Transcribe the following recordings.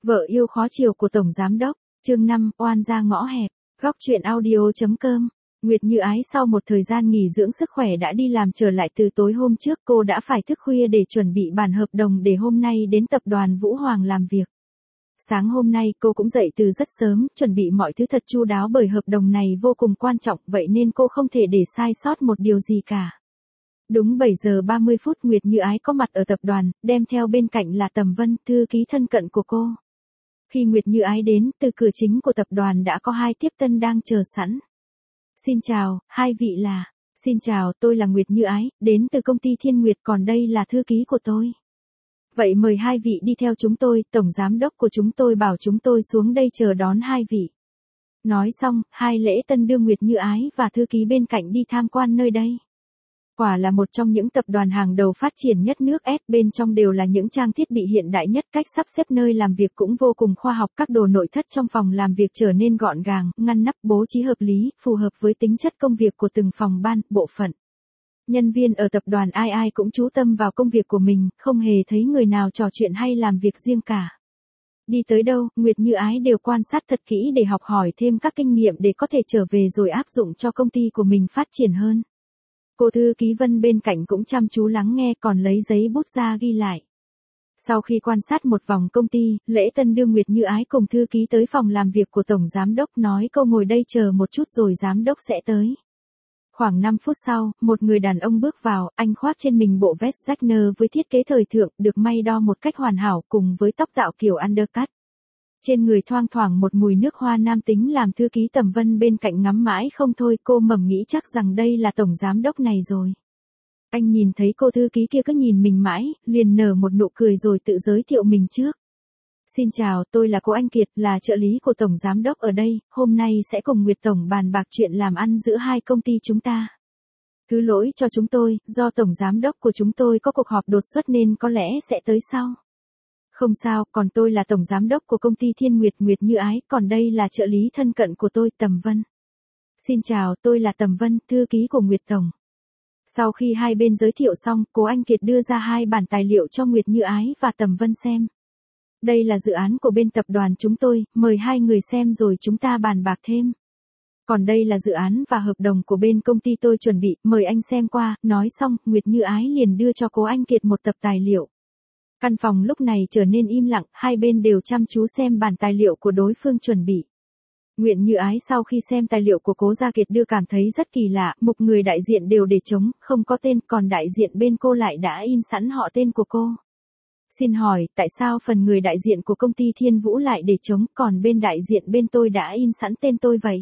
Vợ yêu khó chiều của Tổng Giám Đốc, chương 5, oan ra ngõ hẹp, góc chuyện audio.com. Nguyệt Như Ái sau một thời gian nghỉ dưỡng sức khỏe đã đi làm trở lại từ tối hôm trước, cô đã phải thức khuya để chuẩn bị bản hợp đồng để hôm nay đến tập đoàn Vũ Hoàng làm việc. Sáng hôm nay cô cũng dậy từ rất sớm, chuẩn bị mọi thứ thật chu đáo bởi hợp đồng này vô cùng quan trọng, vậy nên cô không thể để sai sót một điều gì cả. Đúng 7 giờ 30 phút Nguyệt Như Ái có mặt ở tập đoàn, đem theo bên cạnh là Tầm Vân, thư ký thân cận của cô. Khi Nguyệt Như Ái đến, từ cửa chính của tập đoàn đã có hai tiếp tân đang chờ sẵn. Xin chào, hai vị là. Xin chào, tôi là Nguyệt Như Ái, đến từ công ty Thiên Nguyệt, còn đây là thư ký của tôi. Vậy mời hai vị đi theo chúng tôi, tổng giám đốc của chúng tôi bảo chúng tôi xuống đây chờ đón hai vị. Nói xong, hai lễ tân đưa Nguyệt Như Ái và thư ký bên cạnh đi tham quan nơi đây. Quả là một trong những tập đoàn hàng đầu phát triển nhất nước S, bên trong đều là những trang thiết bị hiện đại nhất, cách sắp xếp nơi làm việc cũng vô cùng khoa học, các đồ nội thất trong phòng làm việc trở nên gọn gàng, ngăn nắp, bố trí hợp lý, phù hợp với tính chất công việc của từng phòng ban, bộ phận. Nhân viên ở tập đoàn ai ai cũng chú tâm vào công việc của mình, không hề thấy người nào trò chuyện hay làm việc riêng cả. Đi tới đâu, Nguyệt Như Ái đều quan sát thật kỹ để học hỏi thêm các kinh nghiệm để có thể trở về rồi áp dụng cho công ty của mình phát triển hơn. Cô thư ký Vân bên cạnh cũng chăm chú lắng nghe, còn lấy giấy bút ra ghi lại. Sau khi quan sát một vòng công ty, lễ tân đưa Nguyệt Như Ái cùng thư ký tới phòng làm việc của Tổng Giám Đốc, nói câu ngồi đây chờ một chút rồi Giám Đốc sẽ tới. Khoảng 5 phút sau, một người đàn ông bước vào, anh khoác trên mình bộ vest Wagner với thiết kế thời thượng, được may đo một cách hoàn hảo cùng với tóc tạo kiểu undercut. Trên người thoang thoảng một mùi nước hoa nam tính làm thư ký Tầm Vân bên cạnh ngắm mãi không thôi, cô mầm nghĩ chắc rằng đây là tổng giám đốc này rồi. Anh nhìn thấy cô thư ký kia cứ nhìn mình mãi, liền nở một nụ cười rồi tự giới thiệu mình trước. Xin chào, tôi là cô Anh Kiệt, là trợ lý của tổng giám đốc ở đây, hôm nay sẽ cùng Nguyệt Tổng bàn bạc chuyện làm ăn giữa hai công ty chúng ta. Thứ lỗi cho chúng tôi, do tổng giám đốc của chúng tôi có cuộc họp đột xuất nên có lẽ sẽ tới sau. Không sao, còn tôi là tổng giám đốc của công ty Thiên Nguyệt, Nguyệt Như Ái, còn đây là trợ lý thân cận của tôi, Tầm Vân. Xin chào, tôi là Tầm Vân, thư ký của Nguyệt Tổng. Sau khi hai bên giới thiệu xong, cô Anh Kiệt đưa ra hai bản tài liệu cho Nguyệt Như Ái và Tầm Vân xem. Đây là dự án của bên tập đoàn chúng tôi, mời hai người xem rồi chúng ta bàn bạc thêm. Còn đây là dự án và hợp đồng của bên công ty tôi chuẩn bị, mời anh xem qua. Nói xong, Nguyệt Như Ái liền đưa cho cô Anh Kiệt một tập tài liệu. Căn phòng lúc này trở nên im lặng, hai bên đều chăm chú xem bản tài liệu của đối phương chuẩn bị. Nguyệt Như Ái sau khi xem tài liệu của Cố Gia Kiệt đưa cảm thấy rất kỳ lạ, mục người đại diện đều để trống, không có tên, còn đại diện bên cô lại đã in sẵn họ tên của cô. Xin hỏi, tại sao phần người đại diện của công ty Thiên Vũ lại để trống, còn bên đại diện bên tôi đã in sẵn tên tôi vậy?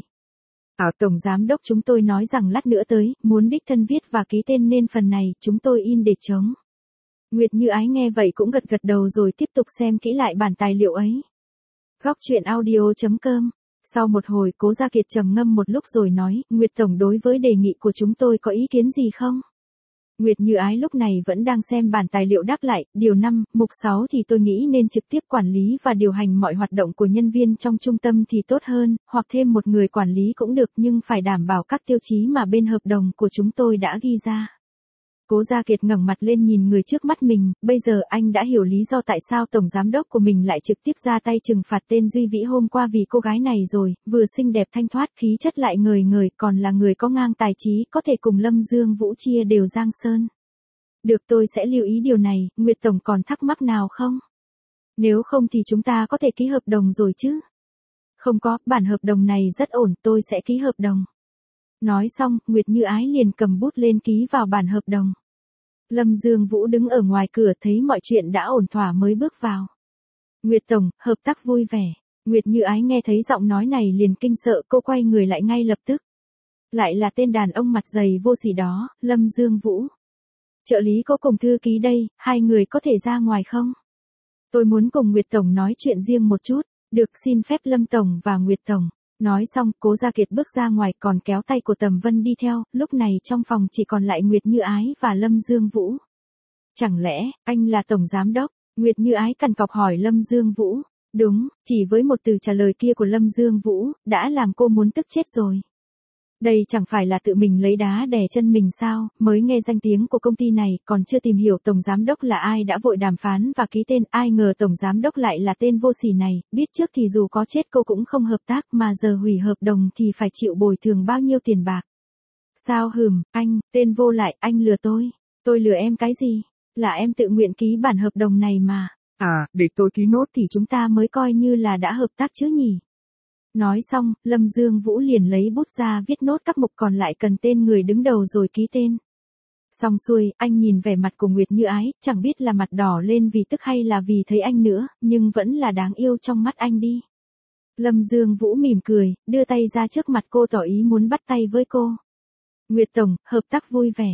Tổng giám đốc chúng tôi nói rằng lát nữa tới, muốn đích thân viết và ký tên nên phần này chúng tôi in để trống. Nguyệt Như Ái nghe vậy cũng gật đầu rồi tiếp tục xem kỹ lại bản tài liệu ấy. Góc chuyện audio.com. Sau một hồi, Cố Gia Kiệt trầm ngâm một lúc rồi nói, Nguyệt Tổng đối với đề nghị của chúng tôi có ý kiến gì không? Nguyệt Như Ái lúc này vẫn đang xem bản tài liệu đáp lại, điều 5, mục 6 thì tôi nghĩ nên trực tiếp quản lý và điều hành mọi hoạt động của nhân viên trong trung tâm thì tốt hơn, hoặc thêm một người quản lý cũng được nhưng phải đảm bảo các tiêu chí mà bên hợp đồng của chúng tôi đã ghi ra. Cố Gia Kiệt ngẩng mặt lên nhìn người trước mắt mình, bây giờ anh đã hiểu lý do tại sao tổng giám đốc của mình lại trực tiếp ra tay trừng phạt tên Duy Vĩ hôm qua vì cô gái này rồi, vừa xinh đẹp thanh thoát, khí chất lại ngời ngời, còn là người có ngang tài trí, có thể cùng Lâm Dương Vũ chia đều giang sơn. Được, tôi sẽ lưu ý điều này, Nguyệt Tổng còn thắc mắc nào không? Nếu không thì chúng ta có thể ký hợp đồng rồi chứ? Không có, bản hợp đồng này rất ổn, tôi sẽ ký hợp đồng. Nói xong, Nguyệt Như Ái liền cầm bút lên ký vào bản hợp đồng. Lâm Dương Vũ đứng ở ngoài cửa thấy mọi chuyện đã ổn thỏa mới bước vào. Nguyệt Tổng, hợp tác vui vẻ. Nguyệt Như Ái nghe thấy giọng nói này liền kinh sợ, cô quay người lại ngay lập tức. Lại là tên đàn ông mặt dày vô sỉ đó, Lâm Dương Vũ. Trợ lý có cùng thư ký đây, hai người có thể ra ngoài không? Tôi muốn cùng Nguyệt Tổng nói chuyện riêng một chút. Được, xin phép Lâm Tổng và Nguyệt Tổng. Nói xong, Cố Gia Kiệt bước ra ngoài còn kéo tay của Tầm Vân đi theo, lúc này trong phòng chỉ còn lại Nguyệt Như Ái và Lâm Dương Vũ. Chẳng lẽ, anh là tổng giám đốc? Nguyệt Như Ái cằn cọc hỏi Lâm Dương Vũ. Đúng, chỉ với một từ trả lời kia của Lâm Dương Vũ, đã làm cô muốn tức chết rồi. Đây chẳng phải là tự mình lấy đá đè chân mình sao, mới nghe danh tiếng của công ty này, còn chưa tìm hiểu tổng giám đốc là ai đã vội đàm phán và ký tên, ai ngờ tổng giám đốc lại là tên vô sỉ này, biết trước thì dù có chết cô cũng không hợp tác mà giờ hủy hợp đồng thì phải chịu bồi thường bao nhiêu tiền bạc. Sao anh, tên vô lại, anh lừa tôi lừa em cái gì, là em tự nguyện ký bản hợp đồng này mà. À, để tôi ký nốt Thì chúng ta mới coi như là đã hợp tác chứ nhỉ. Nói xong, Lâm Dương Vũ liền lấy bút ra viết nốt các mục còn lại cần tên người đứng đầu rồi ký tên. Xong xuôi, anh nhìn vẻ mặt của Nguyệt Như Ái, chẳng biết là mặt đỏ lên vì tức hay là vì thấy anh nữa, nhưng vẫn là đáng yêu trong mắt anh đi. Lâm Dương Vũ mỉm cười, đưa tay ra trước mặt cô tỏ ý muốn bắt tay với cô. Nguyệt Tổng, hợp tác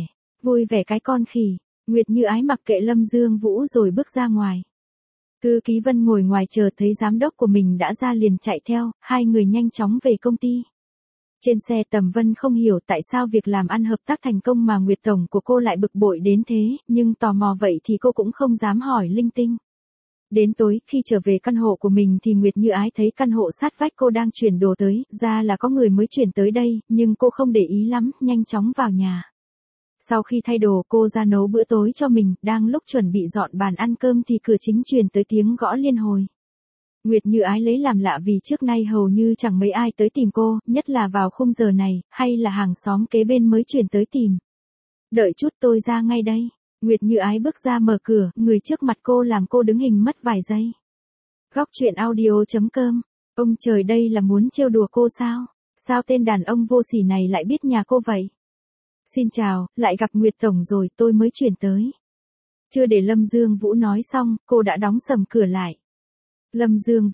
vui vẻ cái con khỉ. Nguyệt Như Ái mặc kệ Lâm Dương Vũ rồi bước ra ngoài. Thư ký Vân ngồi ngoài chờ thấy giám đốc của mình đã ra liền chạy theo, hai người nhanh chóng về công ty. Trên xe Tầm Vân không hiểu tại sao việc làm ăn hợp tác thành công mà Nguyệt Tổng của cô lại bực bội đến thế, nhưng tò mò vậy thì cô cũng không dám hỏi linh tinh. Đến tối, khi trở về căn hộ của mình thì Nguyệt Như Ái thấy căn hộ sát vách cô đang chuyển đồ tới, ra là có người mới chuyển tới đây, nhưng cô không để ý lắm, nhanh chóng vào nhà. Sau khi thay đồ cô ra nấu bữa tối cho mình, đang lúc chuẩn bị dọn bàn ăn cơm thì cửa chính truyền tới tiếng gõ liên hồi. Nguyệt Như Ái lấy làm lạ vì trước nay hầu như chẳng mấy ai tới tìm cô, nhất là vào khung giờ này, hay là hàng xóm kế bên mới chuyển tới tìm. Đợi chút tôi ra ngay đây. Nguyệt Như Ái bước ra mở cửa, người trước mặt cô làm cô đứng hình mất vài giây. Góc truyện audio.com. Ông trời, đây là muốn trêu đùa cô sao? Sao tên đàn ông vô sỉ này lại biết nhà cô vậy? Xin chào, lại gặp Nguyệt Tổng rồi, tôi mới chuyển tới. Chưa để Lâm Dương Vũ nói xong, cô đã đóng sầm cửa lại. Lâm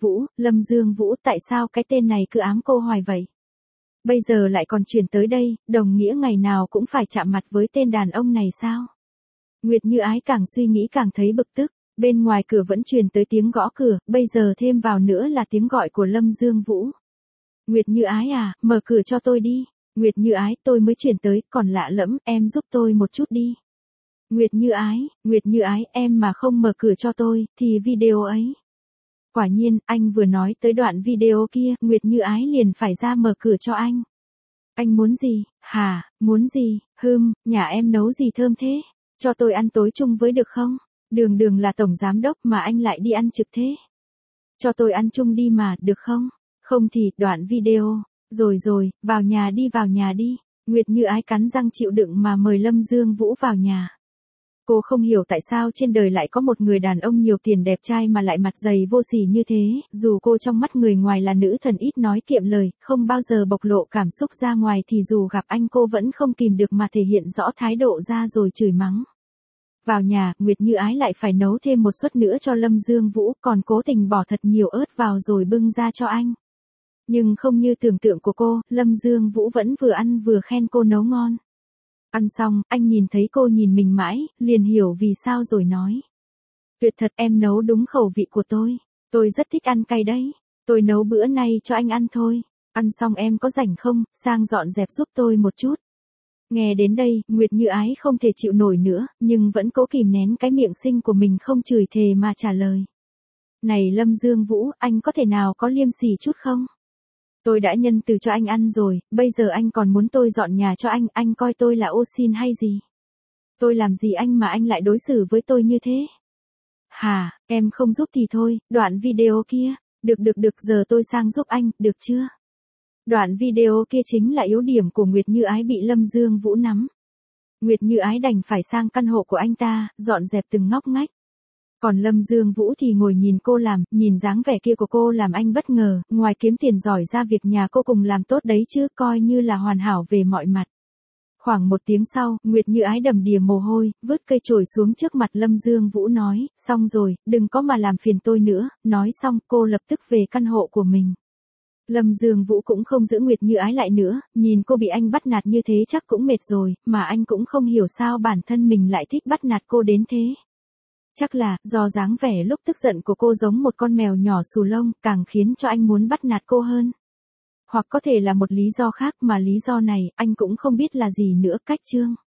Dương Vũ, tại sao cái tên này cứ ám cô hoài vậy? Bây giờ lại còn chuyển tới đây, đồng nghĩa ngày nào cũng phải chạm mặt với tên đàn ông này sao? Nguyệt Như Ái càng suy nghĩ càng thấy bực tức, bên ngoài cửa vẫn truyền tới tiếng gõ cửa, bây giờ thêm vào nữa là tiếng gọi của Lâm Dương Vũ. Nguyệt Như Ái à, mở cửa cho tôi đi. Nguyệt Như Ái, tôi mới chuyển tới, còn lạ lẫm, em giúp tôi một chút đi. Nguyệt Như Ái, em mà không mở cửa cho tôi, thì video ấy. Quả nhiên, anh vừa nói tới đoạn video kia, Nguyệt Như Ái liền phải ra mở cửa cho anh. Anh muốn gì? Hả, muốn gì? Nhà em nấu gì thơm thế? Cho tôi ăn tối chung với được không? Đường là tổng giám đốc mà anh lại đi ăn trực thế. Cho tôi ăn chung đi mà, được không? Không thì, đoạn video. Rồi, vào nhà đi. Nguyệt Như Ái cắn răng chịu đựng mà mời Lâm Dương Vũ vào nhà. Cô không hiểu tại sao trên đời lại có một người đàn ông nhiều tiền đẹp trai mà lại mặt dày vô sỉ như thế, dù cô trong mắt người ngoài là nữ thần ít nói kiệm lời, không bao giờ bộc lộ cảm xúc ra ngoài thì dù gặp anh cô vẫn không kìm được mà thể hiện rõ thái độ ra rồi chửi mắng. Vào nhà, Nguyệt Như Ái lại phải nấu thêm một suất nữa cho Lâm Dương Vũ, còn cố tình bỏ thật nhiều ớt vào rồi bưng ra cho anh. Nhưng không như tưởng tượng của cô, Lâm Dương Vũ vẫn vừa ăn vừa khen cô nấu ngon. Ăn xong, anh nhìn thấy cô nhìn mình mãi, liền hiểu vì sao rồi nói. Tuyệt thật, em nấu đúng khẩu vị của tôi rất thích ăn cay đấy. Tôi nấu bữa nay cho anh ăn thôi. Ăn xong em có rảnh không, sang dọn dẹp giúp tôi một chút. Nghe đến đây, Nguyệt Như Ái không thể chịu nổi nữa, nhưng vẫn cố kìm nén cái miệng xinh của mình không chửi thề mà trả lời. Này Lâm Dương Vũ, anh có thể nào có liêm sỉ chút không? Tôi đã nhân từ cho anh ăn rồi, bây giờ anh còn muốn tôi dọn nhà cho anh coi tôi là ô xin hay gì? Tôi làm gì anh mà anh lại đối xử với tôi như thế? Hà, em không giúp thì thôi, đoạn video kia, được, giờ tôi sang giúp anh, được chưa? Đoạn video kia chính là yếu điểm của Nguyệt Như Ái bị Lâm Dương Vũ nắm. Nguyệt Như Ái đành phải sang căn hộ của anh ta, dọn dẹp từng ngóc ngách. Còn Lâm Dương Vũ thì ngồi nhìn cô làm, nhìn dáng vẻ kia của cô làm anh bất ngờ, ngoài kiếm tiền giỏi ra việc nhà cô cùng làm tốt đấy chứ, coi như là hoàn hảo về mọi mặt. Khoảng 1 tiếng sau, Nguyệt Như Ái đầm đìa mồ hôi, vứt cây chổi xuống trước mặt Lâm Dương Vũ nói, xong rồi, đừng có mà làm phiền tôi nữa, nói xong cô lập tức về căn hộ của mình. Lâm Dương Vũ cũng không giữ Nguyệt Như Ái lại nữa, nhìn cô bị anh bắt nạt như thế chắc cũng mệt rồi, mà anh cũng không hiểu sao bản thân mình lại thích bắt nạt cô đến thế. Chắc là, do dáng vẻ lúc tức giận của cô giống một con mèo nhỏ xù lông, càng khiến cho anh muốn bắt nạt cô hơn. Hoặc có thể là một lý do khác mà lý do này, anh cũng không biết là gì nữa. Cách chương